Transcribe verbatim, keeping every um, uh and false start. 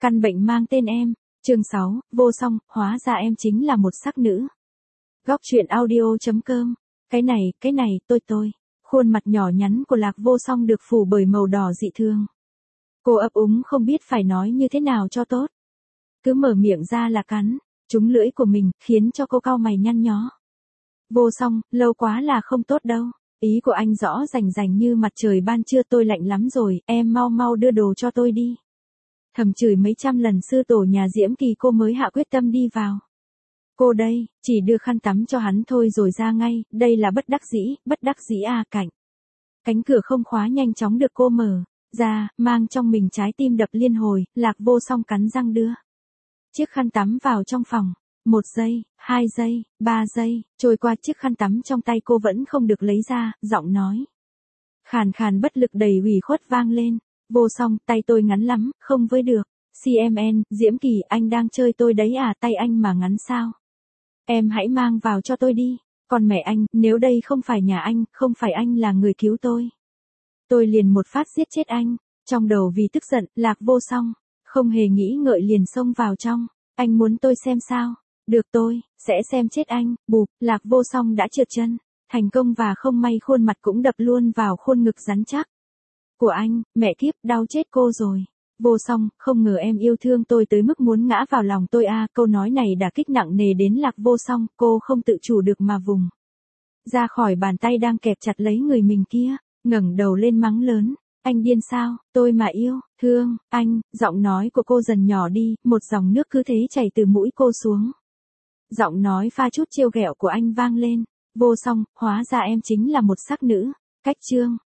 Căn bệnh mang tên em. Chương sáu, vô song, hóa ra em chính là một sắc nữ. Góc truyện audio chấm com. Cái này, cái này, tôi tôi. Khuôn mặt nhỏ nhắn của Lạc Vô Song được phủ bởi màu đỏ dị thường. Cô ấp úng không biết phải nói như thế nào cho tốt. Cứ mở miệng ra là cắn, trúng lưỡi của mình, khiến cho cô cau mày nhăn nhó. Vô Song, lâu quá là không tốt đâu. Ý của anh rõ rành rành như mặt trời ban trưa, tôi lạnh lắm rồi, em mau mau đưa đồ cho tôi đi. Thầm chửi mấy trăm lần sư tổ nhà Diễm Kỳ, cô mới hạ quyết tâm đi vào. Cô đây, chỉ đưa khăn tắm cho hắn thôi rồi ra ngay, đây là bất đắc dĩ, bất đắc dĩ à cảnh. Cánh cửa không khóa nhanh chóng được cô mở ra, mang trong mình trái tim đập liên hồi. Lạc Vô Song cắn răng đưa chiếc khăn tắm vào trong phòng. Một giây, hai giây, ba giây, trôi qua, chiếc khăn tắm trong tay cô vẫn không được lấy ra, giọng nói khàn khàn bất lực đầy ủy khuất vang lên. Vô Song, tay tôi ngắn lắm, không với được. xê em en, Diễm Kỳ, anh đang chơi tôi đấy à, tay anh mà ngắn sao? Em hãy mang vào cho tôi đi. Còn mẹ anh, nếu đây không phải nhà anh, không phải anh là người cứu tôi, tôi liền một phát giết chết anh. Trong đầu vì tức giận, Lạc Vô Song không hề nghĩ ngợi liền xông vào trong. Anh muốn tôi xem sao? Được, tôi sẽ xem chết anh. Bụp, Lạc Vô Song đã trượt chân thành công và không may khuôn mặt cũng đập luôn vào khuôn ngực rắn chắc của anh. Mẹ kiếp, đau chết cô rồi. Vô Song, không ngờ em yêu thương tôi tới mức muốn ngã vào lòng tôi a. À, câu nói này đả kích nặng nề đến Lạc Vô Song, cô không tự chủ được mà vùng ra khỏi bàn tay đang kẹp chặt lấy người mình kia, ngẩng đầu lên mắng lớn. Anh điên sao, tôi mà yêu, thương, anh. Giọng nói của cô dần nhỏ đi, một dòng nước cứ thế chảy từ mũi cô xuống. Giọng nói pha chút trêu ghẹo của anh vang lên. Vô Song, hóa ra em chính là một sắc nữ. Cách chương